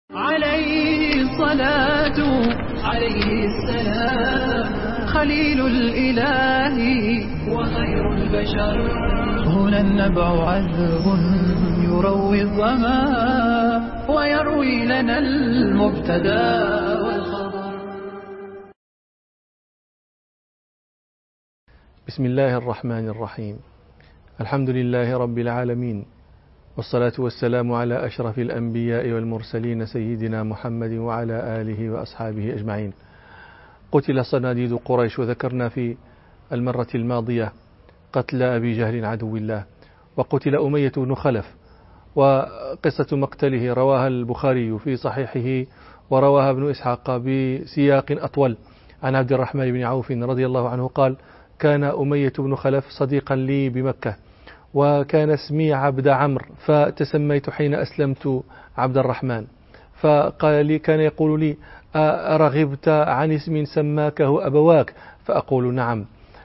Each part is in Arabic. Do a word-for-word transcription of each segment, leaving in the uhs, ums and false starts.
عليه الصلاة عليه السلام خليل الإله وخير البشر. هنا النبع عذب يروي الظما ويروي لنا المبتدا والخبر. بسم الله الرحمن الرحيم. الحمد لله رب العالمين، والصلاة والسلام على أشرف الأنبياء والمرسلين سيدنا محمد وعلى آله وأصحابه أجمعين. قتل صناديد قريش، وذكرنا في المرة الماضية قتل أبي جهل عدو الله، وقتل أمية بن خلف، وقصة مقتله رواها البخاري في صحيحه ورواها ابن إسحاق بسياق أطول عن عبد الرحمن بن عوف رضي الله عنه قال: كان أمية بن خلف صديقا لي بمكة، وكان اسمي عبد عمرو، فتسميت حين أسلمت عبد الرحمن. فقال لي، كان يقول لي: أرغبت عن اسم سماكه أبواك؟ فأقول نعم.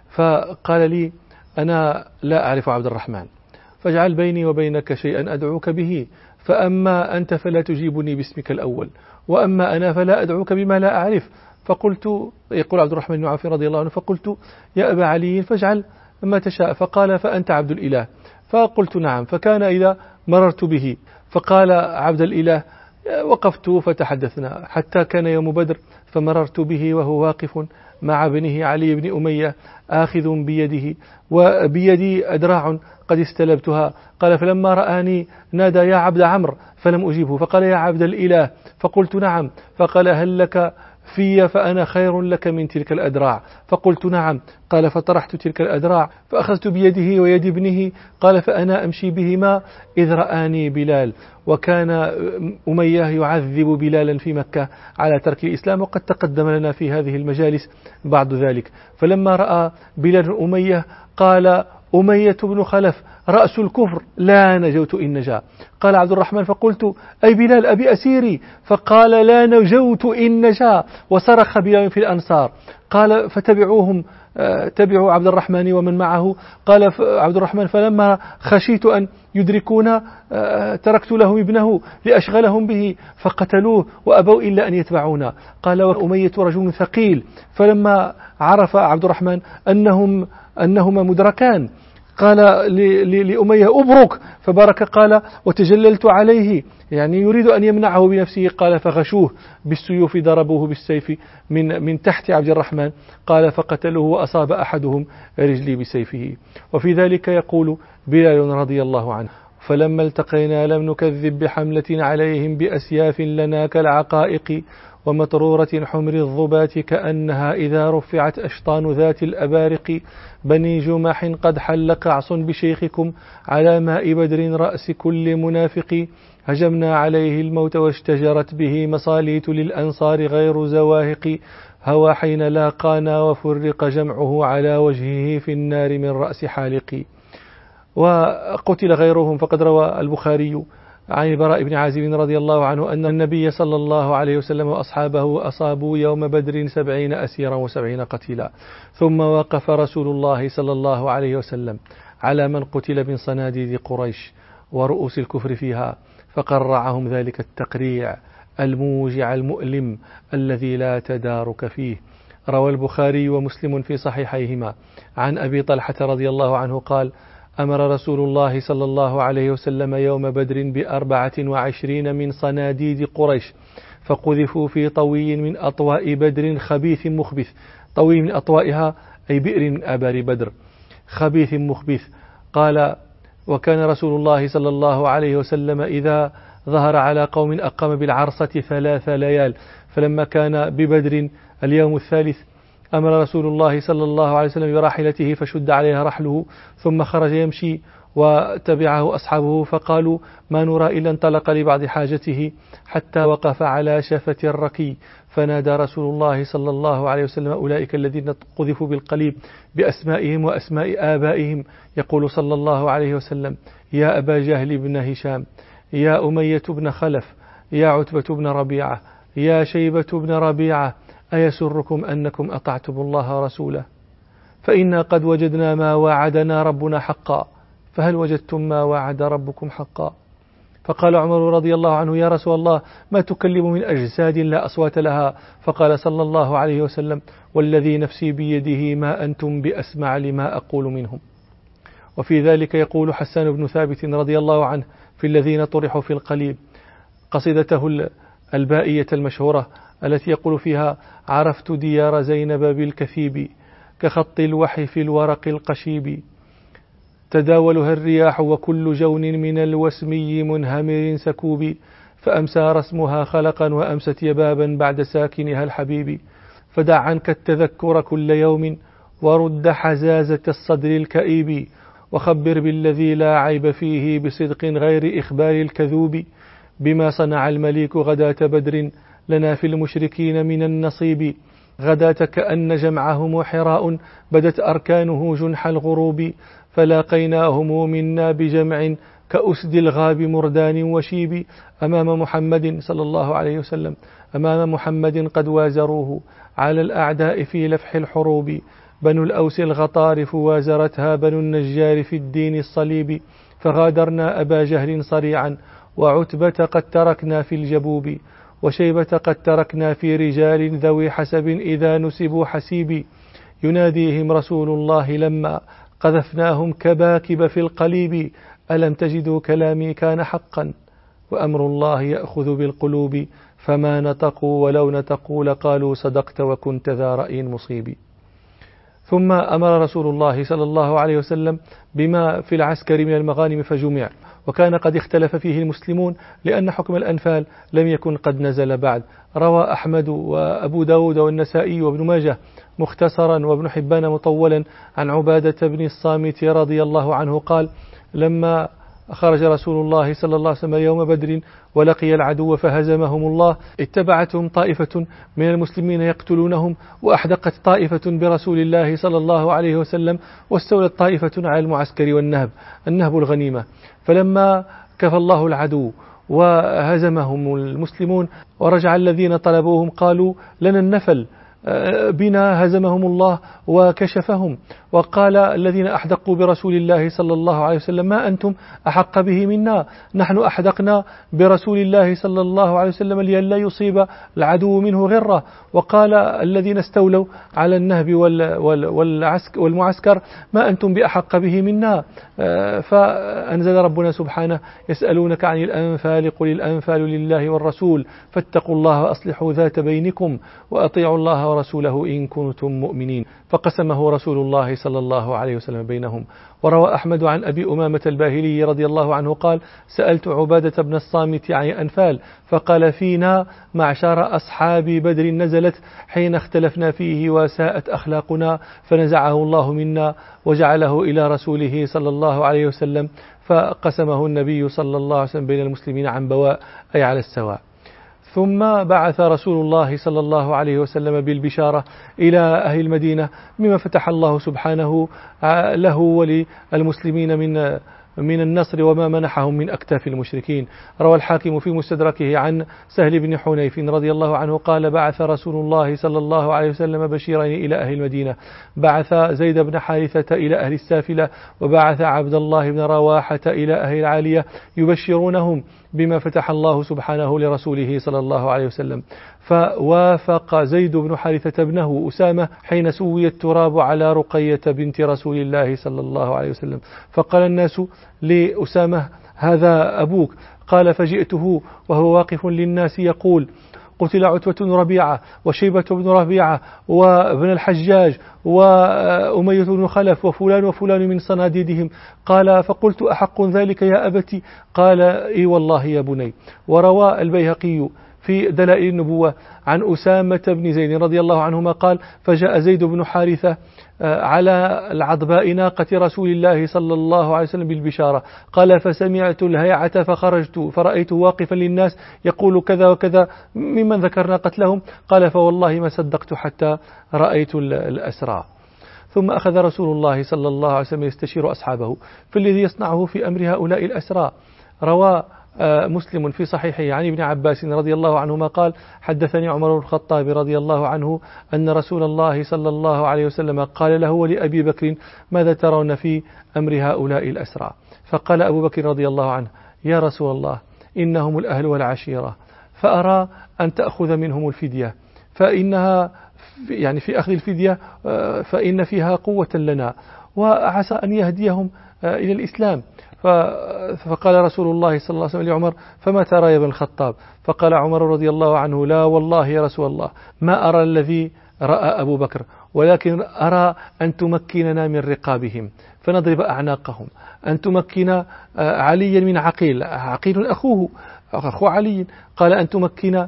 فقال لي: أنا لا أعرف عبد الرحمن، فاجعل بيني وبينك شيئا أدعوك به، فأما أنت فلا تجيبني باسمك الأول، وأما أنا فلا أدعوك بما لا أعرف. فقلت، يقول عبد الرحمن بن عوف رضي الله عنه، فقلت: يا أبا علي فاجعل ما تشاء. فقال: فأنت عبد الإله؟ فقلت نعم. فكان إذا مررت به فقال عبد الإله، وقفت فتحدثنا حتى كان يوم بدر، فمررت به وهو واقف مع ابنه علي بن أمية آخذ بيده، وبيدي أدراع قد استلبتها. قال: فلما رآني نادى: يا عبد عمرو، فلم أجيبه. فقال: يا عبد الإله؟ فقلت نعم. فقال: هل لك في فأنا خير لك من تلك الأدراع؟ فقلت نعم. قال: فطرحت تلك الأدراع فأخذت بيده ويد ابنه. قال: فأنا أمشي بهما إذ رآني بلال، وكان أمية يعذب بلالا في مكة على ترك الإسلام، وقد تقدم لنا في هذه المجالس بعد ذلك. فلما رأى بلال أمية قال أمية بن خلف: رأس الكفر لا نجوت إن نجا. قال عبد الرحمن: فقلت: أي بلال أبي أسيري؟ فقال: لا نجوت إن نجا. وصرخ بلال في الأنصار. قال: فتبعوهم، تبعوا عبد الرحمن ومن معه. قال عبد الرحمن: فلما خشيت أن يدركونا تركت لهم ابنه لأشغلهم به، فقتلوه وأبوا إلا أن يتبعونا. قال: وأمية رجل ثقيل. فلما عرف عبد الرحمن أنهم أنهما مدركان قال لأمية: أبرك. فبارك. قال: وتجللت عليه، يعني يريد أن يمنعه بنفسه. قال: فغشوه بالسيوف، ضربوه بالسيف من من تحت عبد الرحمن. قال: فقتلوه، وأصاب أحدهم رجلي بسيفه. وفي ذلك يقول بلال رضي الله عنه: فلما التقينا لم نكذب بحملة عليهم بأسياف لنا كالعقائق، ومطرورة حمر الضبات كأنها إذا رفعت أشطان ذات الأبارق. بني جمح قد حل قعص بشيخكم على ماء بدر رأس كل منافق. هجمنا عليه الموت واشتجرت به مصاليت للأنصار غير زواهق. هوى حين لاقانا وفرق جمعه على وجهه في النار من رأس حالق. وقتل غيرهم، فقد روى البخاري عن البراء بن عازب رضي الله عنه أن النبي صلى الله عليه وسلم وأصحابه أصابوا يوم بدر سبعين أسيرا وسبعين قتيلا. ثم وقف رسول الله صلى الله عليه وسلم على من قتل من صناديد قريش ورؤوس الكفر فيها، فقرعهم ذلك التقريع الموجع المؤلم الذي لا تدارك فيه. روى البخاري ومسلم في صحيحيهما عن أبي طلحة رضي الله عنه قال: أمر رسول الله صلى الله عليه وسلم يوم بدر بأربعة وعشرين من صناديد قريش، فقذفوا في طوي من أطواء بدر خبيث مخبث. طوي من أطوائها أي بئر من آبار بدر، خبيث مخبث. قال: وكان رسول الله صلى الله عليه وسلم إذا ظهر على قوم أقام بالعرصة ثلاث ليال. فلما كان ببدر اليوم الثالث أمر رسول الله صلى الله عليه وسلم براحلته فشد عليها رحله، ثم خرج يمشي وتبعه أصحابه، فقالوا: ما نرى إلا انطلق لبعض حاجته حتى وقف على شفة الركي، فنادى رسول الله صلى الله عليه وسلم أولئك الذين قذفوا بالقليب بأسمائهم وأسماء آبائهم، يقول صلى الله عليه وسلم: يا أبا جهل بن هشام، يا أمية بن خلف، يا عتبة بن ربيعة، يا شيبة بن ربيعة، أيسركم أنكم أطعتم الله ورسوله؟ فإنا قد وجدنا ما وعدنا ربنا حقا، فهل وجدتم ما وعد ربكم حقا؟ فقال عمر رضي الله عنه: يا رسول الله، ما تكلم من أجساد لا أصوات لها؟ فقال صلى الله عليه وسلم: والذي نفسي بيده ما أنتم بأسمع لما أقول منهم. وفي ذلك يقول حسان بن ثابت رضي الله عنه في الذين طرحوا في القليب قصيدته البائية المشهورة التي يقول فيها: عرفت ديار زينب بالكثيب كخط الوحي في الورق القشيب، تداولها الرياح وكل جون من الوسمي منهمر سكوب، فأمسى رسمها خلقا وأمست يبابا بعد ساكنها الحبيب، فدع عنك التذكر كل يوم ورد حزازة الصدر الكئيب، وخبر بالذي لا عيب فيه بصدق غير إخبار الكذوب، بما صنع المليك غداة بدر لنا في المشركين من النصيب، غداة كأن جمعهم حراء بدت أركانه جنح الغروب، فلاقيناهم منا بجمع كأسد الغاب مردان وشيب، أمام محمد صلى الله عليه وسلم أمام محمد قد وازروه على الأعداء في لفح الحروب، بنو الأوس الغطارف وازرتها بنو النجار في الدين الصليب، فغادرنا أبا جهل صريعا وعتبة قد تركنا في الجبوب، وشيبة قد تركنا في رجال ذوي حسب إذا نسبوا حسيب، يناديهم رسول الله لما قذفناهم كباكب في القليب، ألم تجدوا كلامي كان حقا وأمر الله يأخذ بالقلوب، فما نطقوا ولو نطقوا لقالوا صدقت وكنت ذا رأي مصيب. ثم أمر رسول الله صلى الله عليه وسلم بما في العسكر من المغانم فجمع، وكان قد اختلف فيه المسلمون لأن حكم الأنفال لم يكن قد نزل بعد. روى أحمد وأبو داود والنسائي وابن ماجه مختصرا وابن حبان مطولا عن عبادة بن الصامت رضي الله عنه قال: لما خرج رسول الله صلى الله عليه وسلم يوم بدر ولقي العدو فهزمهم الله، اتبعتهم طائفة من المسلمين يقتلونهم، وأحدقت طائفة برسول الله صلى الله عليه وسلم، واستولت طائفة على المعسكر والنهب، النهب الغنيمة. فلما كفى الله العدو وهزمهم المسلمون ورجع الذين طلبوهم قالوا: لنا النفل، بنا هزمهم الله وكشفهم. وقال الذين أحدقوا برسول الله صلى الله عليه وسلم: ما أنتم أحق به منا، نحن أحدقنا برسول الله صلى الله عليه وسلم لئلا يصيب العدو منه غرة. وقال الذين استولوا على النهب والمعسكر: ما أنتم بأحق به منا. فأنزل ربنا سبحانه: يسألونك عن الأنفال قل الأنفال لله والرسول فاتقوا الله وأصلحوا ذات بينكم وأطيعوا الله ورسوله إن كنتم مؤمنين، فقسمه رسول الله صلى الله عليه وسلم بينهم. وروى أحمد عن أبي أمامة الباهلي رضي الله عنه قال: سألت عبادة بن الصامت عن الأنفال فقال: فينا معشر أصحاب بدر نزلت حين اختلفنا فيه وساءت أخلاقنا، فنزعه الله منا وجعله إلى رسوله صلى الله عليه وسلم، فقسمه النبي صلى الله عليه وسلم بين المسلمين عن بواء، أي على السواء. ثم بعث رسول الله صلى الله عليه وسلم بالبشارة إلى أهل المدينة مما فتح الله سبحانه له وللمسلمين من من النصر وما منحهم من أكتاف المشركين. روى الحاكم في مستدركه عن سهل بن حنيف رضي الله عنه قال: بعث رسول الله صلى الله عليه وسلم بشيرين إلى أهل المدينة، بعث زيد بن حارثة إلى أهل السافلة، وبعث عبد الله بن رواحة إلى أهل العالية يبشرونهم بما فتح الله سبحانه لرسوله صلى الله عليه وسلم. فوافق زيد بن حارثة ابنه أسامة حين سوي التراب على رقية بنت رسول الله صلى الله عليه وسلم، فقال الناس لأسامة: هذا أبوك. قال: فجئته وهو واقف للناس يقول: قتل عتبة بن ربيعة وشيبة بن ربيعة وابن الحجاج وأمية بن خلف وفلان وفلان من صناديدهم. قال: فقلت: أحق ذلك يا أبتي؟ قال: إي والله يا بني. وروى البيهقي في دلائل النبوة عن أسامة بن زيد رضي الله عنهما قال: فجاء زيد بن حارثة على العضباء ناقة رسول الله صلى الله عليه وسلم بالبشارة. قال: فسمعت الهيعة فخرجت فرأيت واقفا للناس يقول كذا وكذا ممن ذكرنا قتلهم. قال: فوالله ما صدقت حتى رأيت الأسرى. ثم أخذ رسول الله صلى الله عليه وسلم يستشير أصحابه في الذي يصنعه في أمر هؤلاء الأسرى. روى مسلم في صحيحه عن ابن عباس رضي الله عنهما قال: حدثني عمر بن الخطاب رضي الله عنه أن رسول الله صلى الله عليه وسلم قال له ولأبي بكر: ماذا ترون في أمر هؤلاء الأسرى؟ فقال أبو بكر رضي الله عنه: يا رسول الله، إنهم الأهل والعشيرة، فأرى أن تأخذ منهم الفدية، فإنها يعني في أخذ الفدية فإن فيها قوة لنا، وعسى أن يهديهم إلى الإسلام. فقال رسول الله صلى الله عليه وسلم لعمر: فما ترى يا ابن الخطاب؟ فقال عمر رضي الله عنه: لا والله يا رسول الله، ما أرى الذي رأى أبو بكر، ولكن أرى أن تمكننا من رقابهم فنضرب أعناقهم، أن تمكن عليا من عقيل، عقيل أخوه أخو علي، قال أن تمكن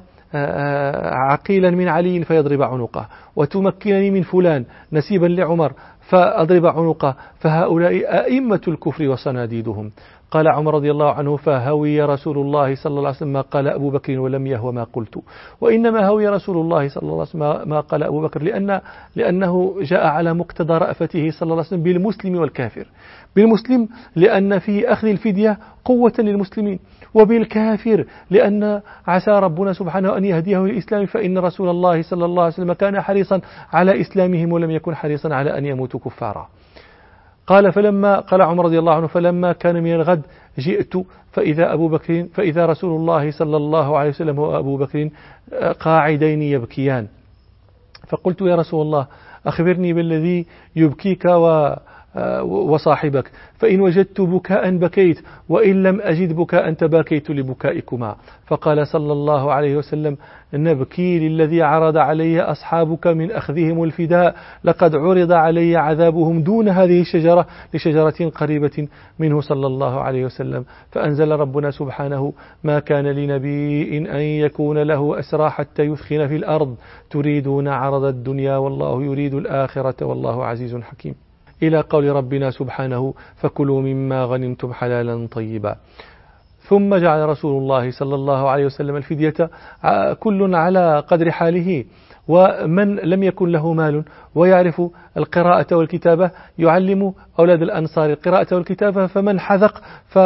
عقيلا من علي فيضرب عنقه، وتمكنني من فلان نسيبا لعمر فأضرب عنقه، فهؤلاء أئمة الكفر وصناديدهم. قال عمر رضي الله عنه: فهوي رسول الله صلى الله عليه وسلم ما قال أبو بكر ولم يهو ما قلت. وإنما هوي رسول الله صلى الله عليه وسلم ما قال أبو بكر لأن لأنه جاء على مقتضى رأفته صلى الله عليه وسلم بالمسلم والكافر. بالمسلم لأن في أخذ الفدية قوة للمسلمين، وبالكافر لأن عسى ربنا سبحانه أن يهديه للإسلام، فإن رسول الله صلى الله عليه وسلم كان حريصا على إسلامهم ولم يكن حريصا على أن يموتوا كفارا. قال فلما قال عمر رضي الله عنه: فلما كان من الغد جئت فإذا أبو بكر فإذا رسول الله صلى الله عليه وسلم وأبو بكر قاعدين يبكيان، فقلت: يا رسول الله أخبرني بالذي يبكيك و وصاحبك، فإن وجدت بكاء بكيت، وإن لم أجد بكاء تباكيت لبكائكما. فقال صلى الله عليه وسلم: نبكي للذي عرض علي أصحابك من أخذهم الفداء، لقد عرض علي عذابهم دون هذه الشجرة لشجرة قريبة منه صلى الله عليه وسلم. فأنزل ربنا سبحانه: ما كان لنبي أن يكون له أسرى حتى يثخن في الأرض تريدون عرض الدنيا والله يريد الآخرة والله عزيز حكيم، إلى قول ربنا سبحانه: فكلوا مما غنمتم حلالا طيبا. ثم جعل رسول الله صلى الله عليه وسلم الفدية كل على قدر حاله، ومن لم يكن له مال ويعرف القراءة والكتابة يعلم أولاد الأنصار القراءة والكتابة، فمن حذق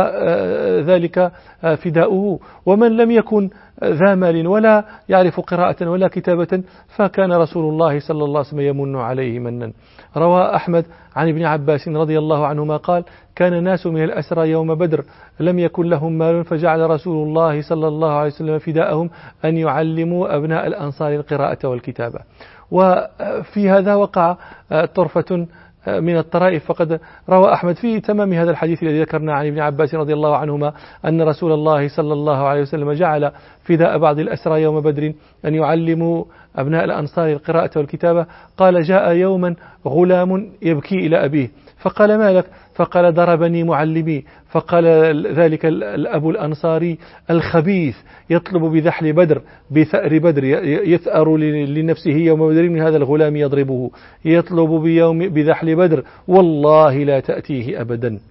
فذلك فداؤه، ومن لم يكن ذا مال ولا يعرف قراءة ولا كتابة فكان رسول الله صلى الله عليه وسلم يمن عليه منا. روى أحمد عن ابن عباس رضي الله عنهما قال: كان ناس من الأسرى يوم بدر لم يكن لهم مال، فجعل رسول الله صلى الله عليه وسلم فداءهم أن يعلموا أبناء الأنصار القراءة والكتابة. وفي هذا وقع طرفة من الطرائف، فقد روى أحمد في تمام هذا الحديث الذي ذكرنا عن ابن عباس رضي الله عنهما أن رسول الله صلى الله عليه وسلم جعل فداء بعض الأسرى يوم بدر أن يعلموا أبناء الأنصار القراءة والكتابة. قال: جاء يوما غلام يبكي إلى أبيه فقال: ما لك؟ فقال: ضربني معلمي. فقال ذلك الأب الأنصاري الخبيث يطلب بذحل بدر بثأر بدر، يثأر لنفسه يوم بدر من هذا الغلام يضربه، يطلب بيوم بذحل بدر والله لا تأتيه أبدا.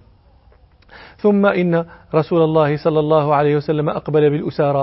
ثم إن رسول الله صلى الله عليه وسلم أقبل بالأسارى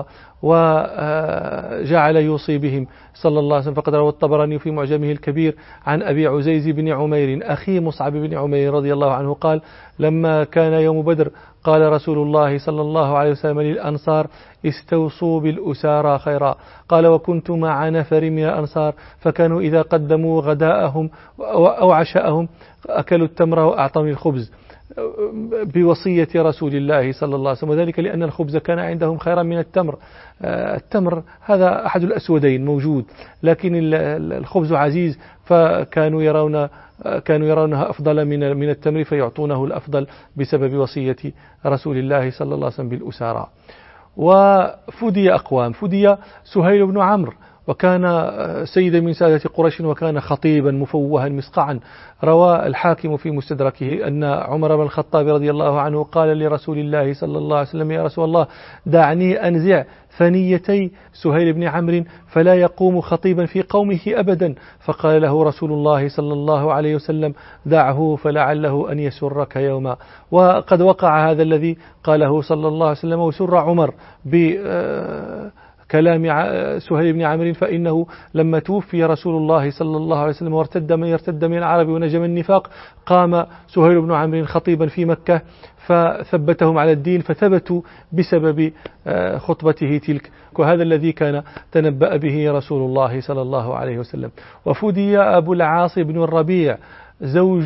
وجعل يوصي بهم صلى الله عليه وسلم. فقد روى الطبراني في معجمه الكبير عن أبي عزيز بن عمير أخي مصعب بن عمير رضي الله عنه قال: لما كان يوم بدر قال رسول الله صلى الله عليه وسلم للأنصار: استوصوا بالأسارى خيرا. قال: وكنت مع نفر من الأنصار فكانوا إذا قدموا غداءهم أو عشاءهم أكلوا التمر وأعطوني الخبز بوصية رسول الله صلى الله عليه وسلم، وذلك لأن الخبز كان عندهم خيرا من التمر. التمر هذا أحد الأسودين موجود، لكن الخبز عزيز، فكانوا يرون كانوا يرونها أفضل من من التمر فيعطونه الأفضل بسبب وصية رسول الله صلى الله عليه وسلم بالأسارى. وفدي أقوام، فدي سهيل بن عمرو، وكان سيدا من سادة قريش، وكان خطيبا مفوها مسقعا. روى الحاكم في مستدركه أن عمر بن الخطاب رضي الله عنه قال لرسول الله صلى الله عليه وسلم: يا رسول الله دعني أنزع ثنيتي سهيل بن عمرو فلا يقوم خطيبا في قومه أبدا. فقال له رسول الله صلى الله عليه وسلم: دعه فلعله أن يسرك يوما. وقد وقع هذا الذي قاله صلى الله عليه وسلم، وسر عمر ب كلام سهيل بن عمرو، فإنه لما توفي رسول الله صلى الله عليه وسلم وارتد من يرتد من العرب ونجم النفاق، قام سهيل بن عمرو خطيبا في مكة فثبتهم على الدين، فثبتوا بسبب خطبته تلك، وهذا الذي كان تنبأ به رسول الله صلى الله عليه وسلم. وفدي أبو العاص بن الربيع زوج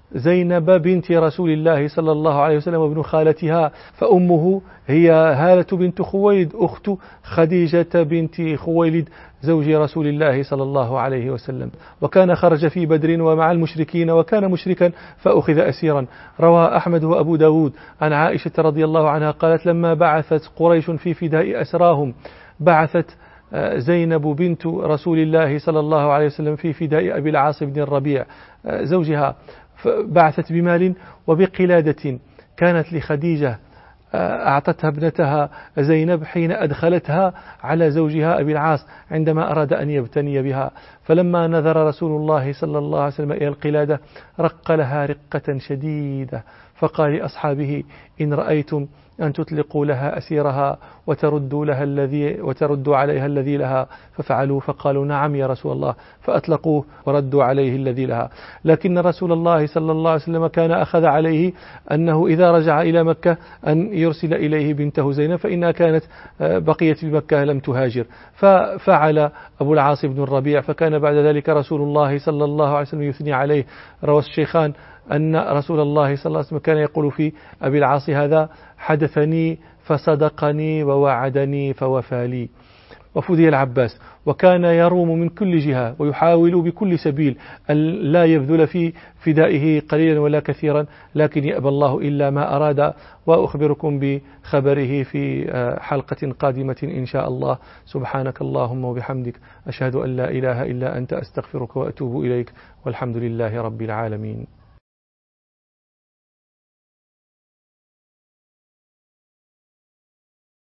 زينب بنت رسول الله صلى الله عليه وسلم وابن خالتها، فأمه هي هالة بنت خويلد أخت خديجة بنت خويلد زوج رسول الله صلى الله عليه وسلم، وكان خرج في بدر ومع المشركين وكان مشركا فأخذ أسيرا. روى أحمد وأبو داود عن عائشة رضي الله عنها قالت لما بعثت قريش في فداء أسراهم بعثت زينب بنت رسول الله صلى الله عليه وسلم في فداء أبي العاص بن الربيع زوجها، بعثت بمال وبقلادة كانت لخديجة أعطتها ابنتها زينب حين أدخلتها على زوجها أبي العاص عندما أراد أن يبتني بها، فلما نظر رسول الله صلى الله عليه وسلم إلى القلادة رق لها رقة شديدة، فقال لأصحابه إن رأيتم أن تطلقوا لها أسيرها وتردوا لها الذي وتردوا عليها الذي لها ففعلوا، فقالوا نعم يا رسول الله، فأطلقوه وردوا عليه الذي لها. لكن رسول الله صلى الله عليه وسلم كان أخذ عليه أنه إذا رجع إلى مكة أن يرسل إليه بنته زينب فإنها كانت بقيت بمكة لم تهاجر، ففعل أبو العاص بن الربيع، فكان بعد ذلك رسول الله صلى الله عليه وسلم يثني عليه. روى الشيخان أن رسول الله صلى الله عليه وسلم كان يقول في أبي العاص هذا حدثني فصدقني ووعدني فوفى لي. وفدي العباس وكان يروم من كل جهة ويحاول بكل سبيل أن لا يبذل في فدائه قليلا ولا كثيرا، لكن يأبى الله إلا ما أراد. وأخبركم بخبره في حلقة قادمة إن شاء الله. سبحانك اللهم وبحمدك أشهد أن لا إله إلا أنت أستغفرك وأتوب إليك، والحمد لله رب العالمين.